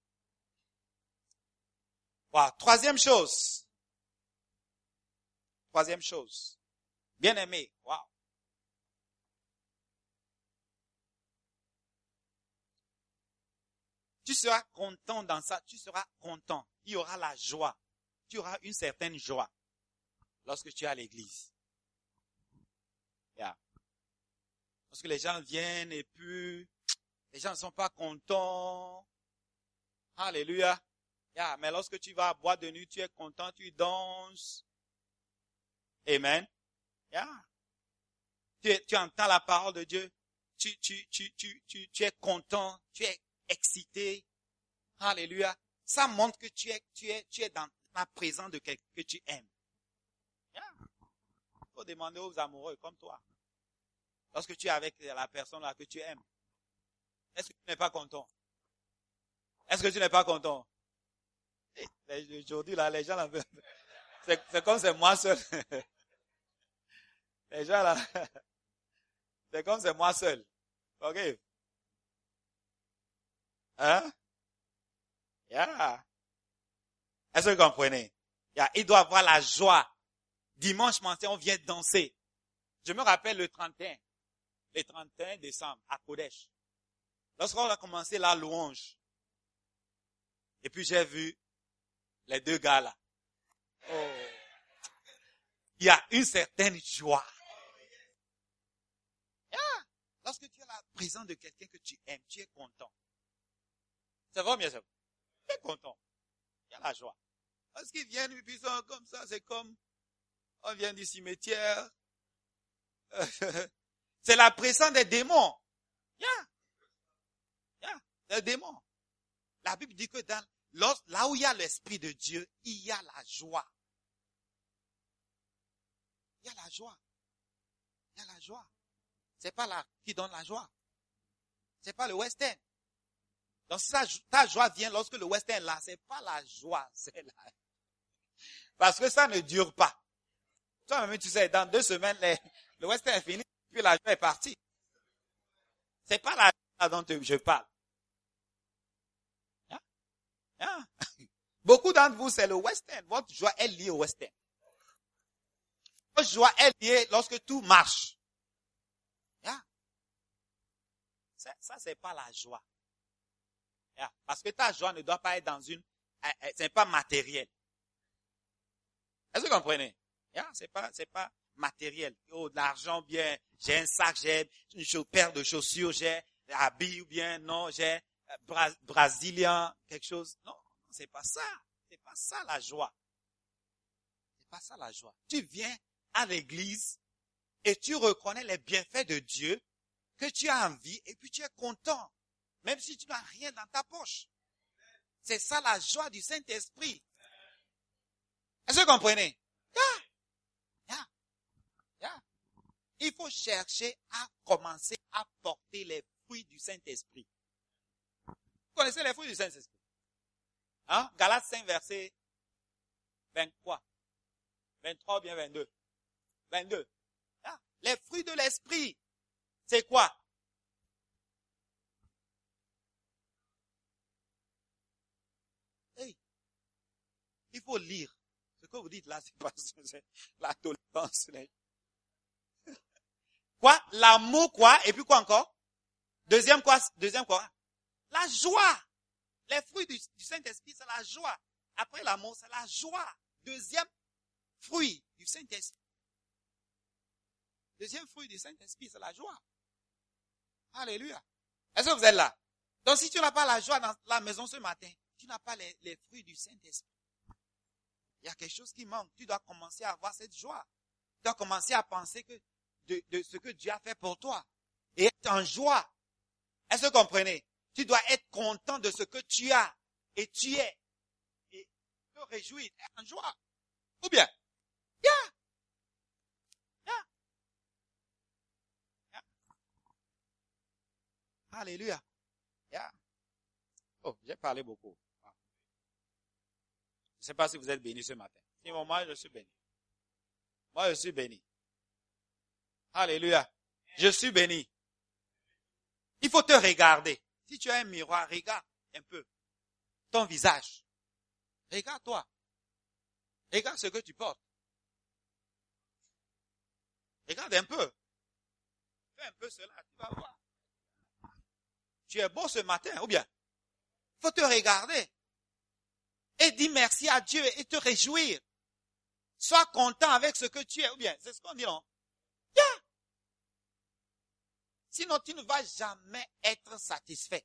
Wow. Troisième chose. Troisième chose. Bien aimé. Wow. Tu seras content dans ça. Tu seras content. Il y aura la joie. tu auras une certaine joie lorsque tu es à l'église. Yeah. Lorsque les gens viennent et puis les gens ne sont pas contents. Alléluia. Yeah. Mais lorsque tu vas à boîte de nuit, tu es content, tu danses. Amen. Yeah. Tu, tu entends la parole de Dieu. Tu, tu, tu, tu, tu, tu es content, tu es excité. Alléluia. Ça montre que tu es, tu es, tu es dans la présence de quelqu'un que tu aimes. Yeah. Il faut demander aux amoureux comme toi. Lorsque tu es avec la personne là que tu aimes, est-ce que tu n'es pas content? Est-ce que tu n'es pas content? Aujourd'hui là, les gens là, c'est, c'est comme c'est moi seul. Les gens là, c'est comme c'est moi seul. Ok? Hein? Yeah. Est-ce que vous comprenez? Yeah. Il doit avoir la joie. Dimanche matin, on vient danser. Je me rappelle le trente et un. Le trente et un décembre, à Kodesh. Lorsqu'on a commencé la louange. Et puis j'ai vu les deux gars là. Oh. Il y a une certaine joie. Yeah. Lorsque tu es la présence de quelqu'un que tu aimes, tu es content. C'est vrai, bien sûr. Tu es content. Il y a la joie. Parce qu'ils viennent et puis ils sont comme ça, c'est comme, on vient du cimetière. C'est la présence des démons. Yeah. Yeah. Des démons. La Bible dit que dans, là où il y a l'Esprit de Dieu, il y a la joie. Il y a la joie. Il y a la joie. C'est pas là qui donne la joie. C'est pas le western. Donc si ta joie vient lorsque le western est là, c'est pas la joie, c'est là. Parce que ça ne dure pas. Toi-même, tu sais, dans deux semaines, les, le western est fini, puis la joie est partie. C'est pas la joie dont je parle. Hein? Hein? Beaucoup d'entre vous, c'est le western. Votre joie est liée au western. Votre joie est liée lorsque tout marche. Yeah. Ça, ça c'est pas la joie. Yeah. Parce que ta joie ne doit pas être dans une, c'est pas matériel. Est-ce que vous comprenez? Yeah. C'est pas, c'est pas matériel. Oh, de l'argent bien, j'ai un sac, j'ai une paire de chaussures, j'ai un habit ou bien, non, j'ai bra, brésilien, quelque chose. Non, c'est pas ça. C'est pas ça la joie. C'est pas ça la joie. Tu viens à l'église et tu reconnais les bienfaits de Dieu, que tu as envie et puis tu es content. Même si tu n'as rien dans ta poche. C'est ça la joie du Saint-Esprit. Est-ce que vous comprenez? Yeah. Yeah. Yeah. Il faut chercher à commencer à porter les fruits du Saint-Esprit. Vous connaissez les fruits du Saint-Esprit? Hein? Galates cinq, verset vingt quoi? vingt-trois ou bien vingt-deux? vingt-deux. Yeah. Les fruits de l'Esprit, c'est quoi? Hey, il faut lire. Ce que vous dites là, c'est pas c'est la tolérance. Quoi? L'amour quoi? Et puis quoi encore? Deuxième quoi? Deuxième quoi? La joie. Les fruits du, du Saint-Esprit, c'est la joie. Après l'amour, c'est la joie. Deuxième fruit du Saint-Esprit. Deuxième fruit du Saint-Esprit, c'est la joie. Alléluia. Est-ce que vous êtes là? Donc si tu n'as pas la joie dans la maison ce matin, tu n'as pas les, les fruits du Saint-Esprit. Il y a quelque chose qui manque. Tu dois commencer à avoir cette joie. Tu dois commencer à penser que de, de ce que Dieu a fait pour toi. Et être en joie. Est-ce que vous comprenez? Tu dois être content de ce que tu as. Et tu es. Et te réjouir, être en joie. Ou bien? Yeah. Yeah. Yeah. Alléluia. Yeah. Oh, j'ai parlé beaucoup. Je ne sais pas si vous êtes bénis ce matin. Si moi, je suis béni. Moi, je suis béni. Alléluia. Je suis béni. Il faut te regarder. Si tu as un miroir, regarde un peu ton visage. Regarde-toi. Regarde ce que tu portes. Regarde un peu. Fais un peu cela, tu vas voir. Tu es beau ce matin, ou bien? Il faut te regarder. et dire merci à Dieu et te réjouir. Sois content avec ce que tu es. Ou bien, c'est ce qu'on dit, non? Yeah. Sinon, tu ne vas jamais être satisfait.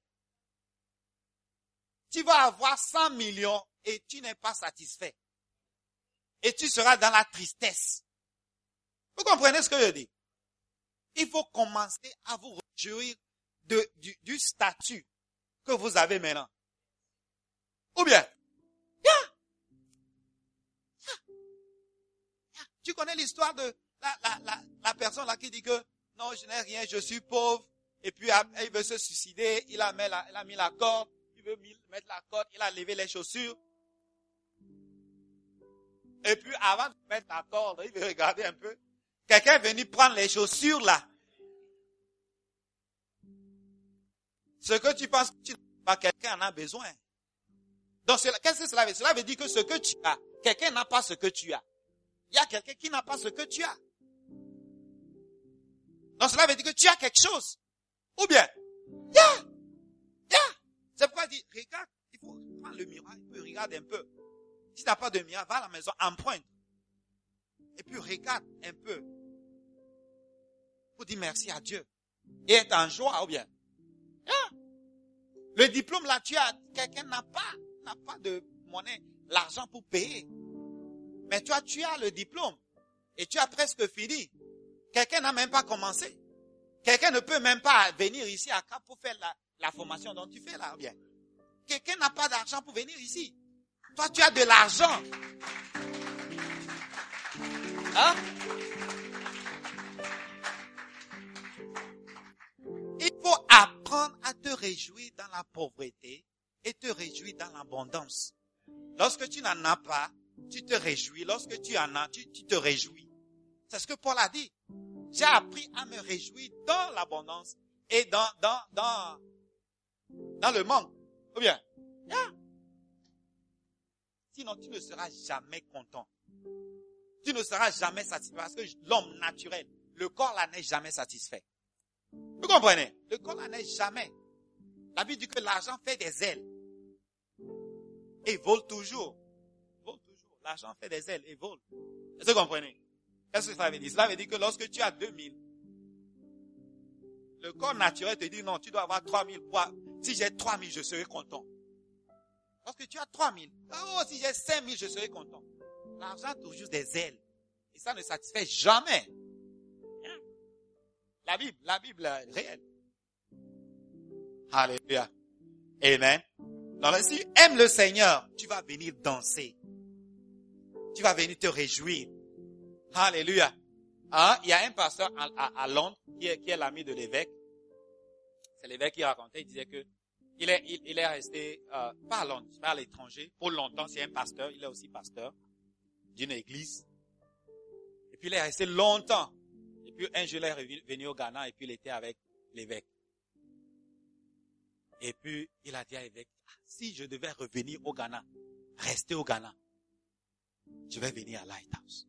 Tu vas avoir cent millions et tu n'es pas satisfait. Et tu seras dans la tristesse. Vous comprenez ce que je dis? Il faut commencer à vous réjouir de, du, du statut que vous avez maintenant. Ou bien, yeah. Yeah. Yeah. Tu connais l'histoire de la, la, la, la personne là qui dit que non, je n'ai rien, je suis pauvre. Et puis, il veut se suicider, il a mis la, il a mis la corde, il veut mettre la corde, il a levé les chaussures. Et puis, avant de mettre la corde, il veut regarder un peu. Quelqu'un est venu prendre les chaussures là. Ce que tu penses que tu n'as pas, quelqu'un en a besoin. Donc, qu'est-ce que cela veut dire? Cela veut dire que ce que tu as, quelqu'un n'a pas ce que tu as. Il y a quelqu'un qui n'a pas ce que tu as. Donc, cela veut dire que tu as quelque chose. Ou bien, yeah, yeah. C'est pourquoi il dit, regarde, il faut prendre le miroir, il faut regarder un peu. Si tu n'as pas de miroir, va à la maison, emprunte. Et puis regarde un peu. Pour dire merci à Dieu. Et être en joie, ou bien. Yeah. Le diplôme là, tu as, quelqu'un n'a pas, n'a pas de monnaie, l'argent pour payer. Mais toi, tu as le diplôme. Et tu as presque fini. Quelqu'un n'a même pas commencé. Quelqu'un ne peut même pas venir ici à Cap pour faire la, la formation dont tu fais là, ou bien. Quelqu'un n'a pas d'argent pour venir ici. Toi, tu as de l'argent. Hein? Il faut apprendre à te réjouir dans la pauvreté et te réjouir dans l'abondance. Lorsque tu n'en as pas, tu te réjouis. Lorsque tu en as, tu, tu te réjouis. C'est ce que Paul a dit. J'ai appris à me réjouir dans l'abondance et dans, dans, dans, dans le manque. Ou bien, yeah. Sinon, tu ne seras jamais content. Tu ne seras jamais satisfait parce que l'homme naturel, le corps là n'est jamais satisfait. Vous comprenez? Le corps là n'est jamais. La Bible dit que l'argent fait des ailes. Et vole toujours. Vole toujours. L'argent fait des ailes et vole. Est-ce que vous comprenez? Qu'est-ce que ça veut dire? Cela veut dire que lorsque tu as deux mille, le corps naturel te dit non, tu dois avoir trois mille. Si j'ai trois mille, je serai content. Lorsque tu as trois mille, oh, si j'ai cinq mille, je serai content. L'argent a toujours des ailes. Et ça ne satisfait jamais. La Bible, la Bible est réelle. Alléluia. Amen. Donc, si tu aimes le Seigneur, tu vas venir danser. Tu vas venir te réjouir. Alléluia. Hein? Il y a un pasteur à, à, à Londres qui est, qui est l'ami de l'évêque. C'est l'évêque qui racontait, il disait que il est, il, il est resté, euh, pas à Londres, pas à l'étranger. Pour longtemps, c'est un pasteur. Il est aussi pasteur d'une église. Et puis il est resté longtemps. Et puis un jour, il est venu au Ghana et puis il était avec l'évêque. Et puis il a dit à l'évêque, ah, si je devais revenir au Ghana, rester au Ghana, je vais venir à Lighthouse.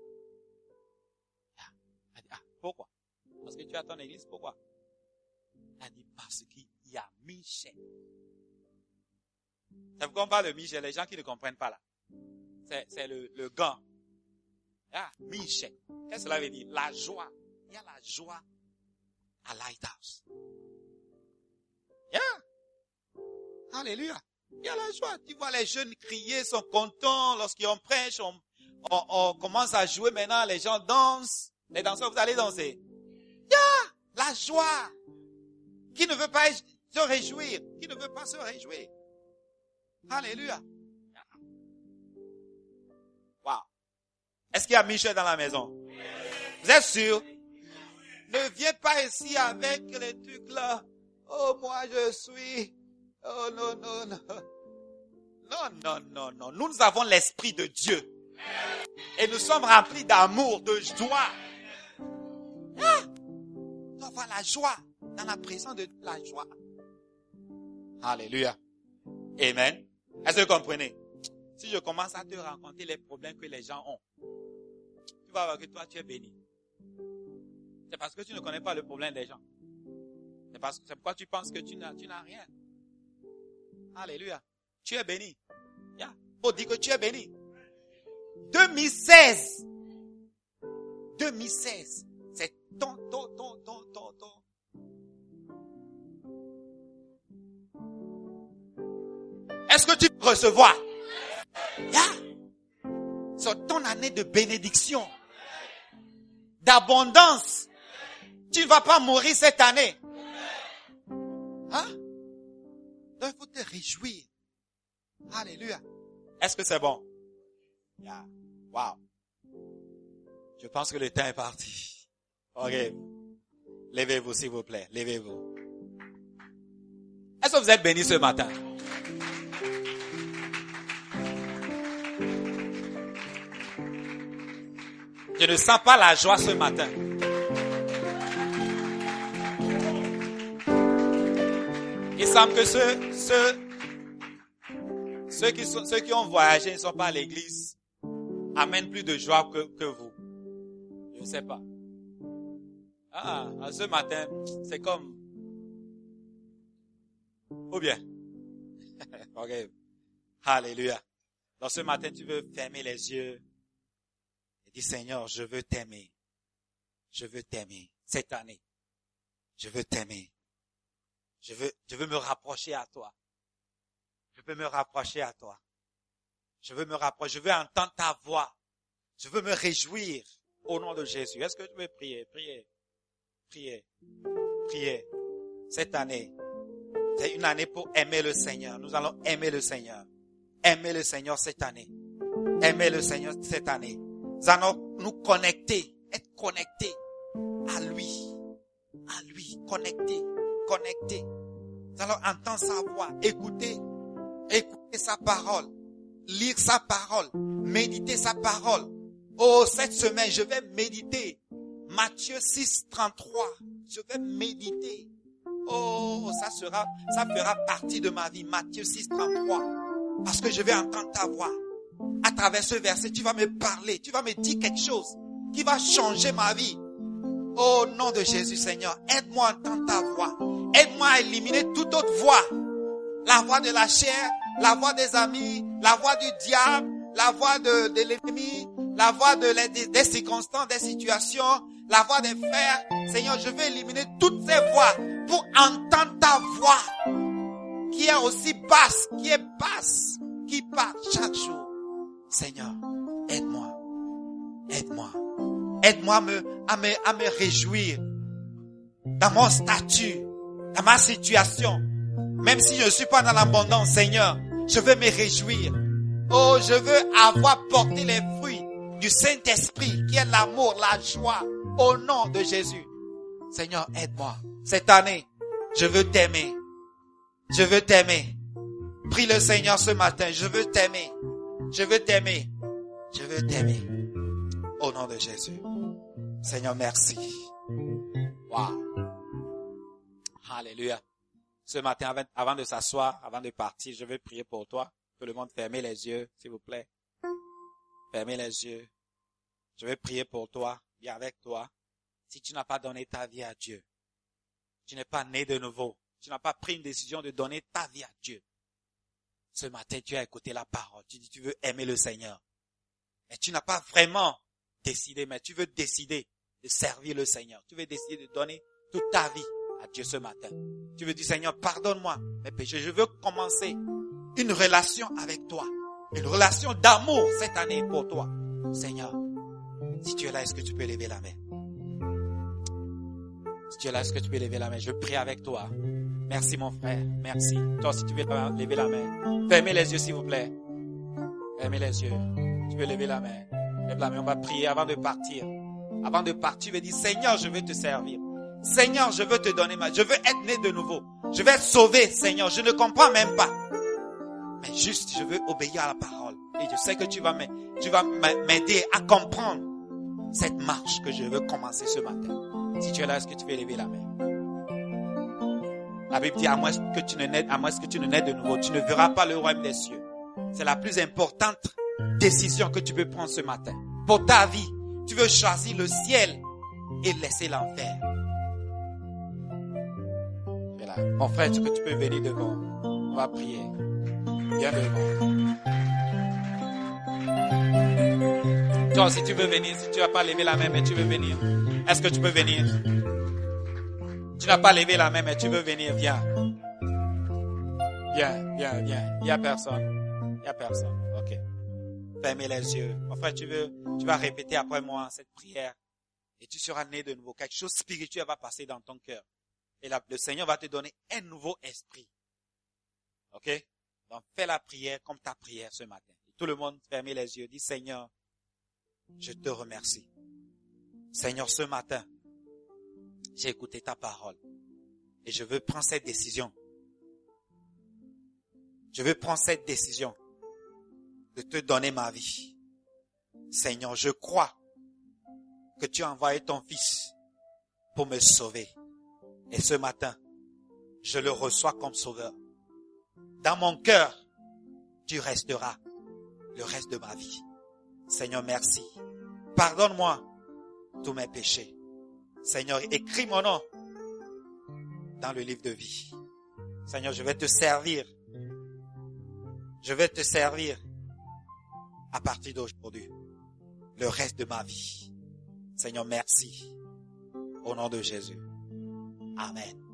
Il a dit, ah, pourquoi? Parce que tu as ton église, pourquoi? Il a dit, parce qu'il y a Michel. C'est pourquoi on parle de Michel, les gens qui ne comprennent pas là. C'est, c'est le, le gant. Ah, Michel. Qu'est-ce que cela veut dire? La joie. Il y a la joie à Lighthouse. Yeah. Alléluia. Il y a la joie. Tu vois les jeunes crier, sont contents lorsqu'ils on prêche, on, on, on commence à jouer maintenant, les gens dansent. Les danseurs, vous allez danser. Yeah. La joie. Qui ne veut pas se réjouir? Qui ne veut pas se réjouir? Alléluia. Wow. Est-ce qu'il y a Michel dans la maison? Vous êtes sûr? Ne viens pas ici avec les trucs là. Oh, moi je suis. Oh non, non, non. Non, non, non, non. Nous, nous avons l'Esprit de Dieu. Et nous sommes remplis d'amour, de joie. Ah! Tu dois avoir la joie. Dans la présence de la joie. Alléluia. Amen. Est-ce que vous comprenez? Si je commence à te raconter les problèmes que les gens ont, tu vas voir que toi, tu es béni. C'est parce que tu ne connais pas le problème des gens. C'est parce que c'est pourquoi tu penses que tu n'as, tu n'as rien. Alléluia. Tu es béni. Yeah. pour dire que tu es béni. deux mille seize. deux mille seize. C'est ton, ton, ton, ton, ton, ton. Est-ce que tu peux recevoir? Yeah. C'est ton année de bénédiction, d'abondance. Tu ne vas pas mourir cette année. Hein? Donc il faut te réjouir. Alléluia. Est-ce que c'est bon? Yeah. Wow. Je pense que le temps est parti. Ok. Levez-vous s'il vous plaît. Levez-vous. Est-ce que vous êtes bénis ce matin? Je ne sens pas la joie ce matin. Il semble que ceux, ceux, ceux, qui, sont, ceux qui ont voyagé ne sont pas à l'église, amènent plus de joie que, que vous. Je ne sais pas. Ah, ce matin, c'est comme... Ou bien. Ok. Alléluia. Donc ce matin, tu veux fermer les yeux et dire, Seigneur, je veux t'aimer. Je veux t'aimer. Cette année, je veux t'aimer. Je veux, je veux me rapprocher à toi. Je veux me rapprocher à toi. Je veux me rapprocher. Je veux entendre ta voix. Je veux me réjouir au nom de Jésus. Est-ce que tu veux prier? Prier. Prier. Prier. Cette année, c'est une année pour aimer le Seigneur. Nous allons aimer le Seigneur. Aimer le Seigneur cette année. Aimer le Seigneur cette année. Nous allons nous connecter. Être connectés à lui. À lui. Connectés. Connectés. Nous allons entendre sa voix. Écouter. Écouter sa parole. Lire sa parole. Méditer sa parole. Oh, cette semaine, je vais méditer. Matthieu six, trente-trois. Je vais méditer. Oh, ça sera, ça fera partie de ma vie. Matthieu six, trente-trois. Parce que je vais entendre ta voix. À travers ce verset, tu vas me parler. Tu vas me dire quelque chose qui va changer ma vie. Au nom de Jésus, Seigneur, aide-moi à entendre ta voix. Aide-moi à éliminer toute autre voix. La voix de la chair, la voix des amis, la voix du diable, la voix de, de l'ennemi, la voix de les, des, des circonstances, des situations, la voix des frères. Seigneur, je vais éliminer toutes ces voix pour entendre ta voix qui est aussi basse, qui est basse, qui parle chaque jour. Seigneur, aide-moi, aide-moi, aide-moi à me, à me, à me réjouir dans mon statut, dans ma situation. Même si je ne suis pas dans l'abondance, Seigneur, je veux me réjouir. Oh, je veux avoir porté les fruits du Saint-Esprit, qui est l'amour, la joie, au nom de Jésus. Seigneur, aide-moi. Cette année, je veux t'aimer. Je veux t'aimer. Prie le Seigneur ce matin. Je veux t'aimer. Je veux t'aimer. Je veux t'aimer. Au nom de Jésus. Seigneur, merci. Wow. Alléluia. Ce matin, avant, avant de s'asseoir, avant de partir, je veux prier pour toi. Tout le monde, fermez les yeux, s'il vous plaît. Fermez les yeux. Je veux prier pour toi, bien avec toi. Si tu n'as pas donné ta vie à Dieu, tu n'es pas né de nouveau, tu n'as pas pris une décision de donner ta vie à Dieu. Ce matin, tu as écouté la parole. Tu dis, tu veux aimer le Seigneur. Mais tu n'as pas vraiment décidé, mais tu veux décider de servir le Seigneur. Tu veux décider de donner toute ta vie à Dieu ce matin. Tu veux dire, Seigneur, pardonne-moi mes péchés. Je veux commencer une relation avec toi. Une relation d'amour cette année pour toi. Seigneur, si tu es là, est-ce que tu peux lever la main? Si tu es là, est-ce que tu peux lever la main? Je prie avec toi. Merci mon frère. Merci. Toi, si tu veux lever la main. Fermez les yeux, s'il vous plaît. Fermez les yeux. Tu veux lever la main. Lève la main. On va prier avant de partir. Avant de partir, tu veux dire, Seigneur, je veux te servir. Seigneur, je veux te donner ma... Je veux être né de nouveau. Je vais être sauvé, Seigneur. Je ne comprends même pas. Mais juste, je veux obéir à la parole. Et je sais que tu vas m'aider à comprendre cette marche que je veux commencer ce matin. Si tu es là, est-ce que tu peux lever la main? La Bible dit, à moins que tu ne naies, à moins que tu ne naies de nouveau, tu ne verras pas le royaume des cieux. C'est la plus importante décision que tu peux prendre ce matin. Pour ta vie, tu veux choisir le ciel et laisser l'enfer. Tu es là. Mon frère, est-ce que tu peux venir devant? On va prier. Viens devant. Toi aussi, tu veux venir. Si tu n'as pas levé la main, mais tu veux venir. Est-ce que tu peux venir? Tu n'as pas levé la main, mais tu veux venir. Viens. Viens, viens, viens. Il n'y a personne. Il n'y a personne. Ok. Fermez les yeux. Mon frère, tu veux, tu vas répéter après moi cette prière. Et tu seras né de nouveau. Quelque chose de spirituel va passer dans ton cœur. Et là, le Seigneur va te donner un nouveau esprit. Ok? Donc, fais la prière comme ta prière ce matin. Et tout le monde, fermez les yeux. Dis, Seigneur, je te remercie. Seigneur, ce matin, j'ai écouté ta parole. Et je veux prendre cette décision. Je veux prendre cette décision de te donner ma vie. Seigneur, je crois que tu as envoyé ton Fils pour me sauver. Et ce matin, je le reçois comme sauveur. Dans mon cœur, tu resteras le reste de ma vie. Seigneur, merci. Pardonne-moi tous mes péchés. Seigneur, écris mon nom dans le livre de vie. Seigneur, je vais te servir. Je vais te servir à partir d'aujourd'hui, le reste de ma vie. Seigneur, merci. Au nom de Jésus. Amen.